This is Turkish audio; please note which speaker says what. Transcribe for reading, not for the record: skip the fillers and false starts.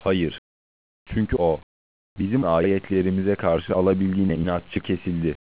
Speaker 1: Hayır. Çünkü o, bizim ayetlerimize karşı alabildiğine inatçı kesildi.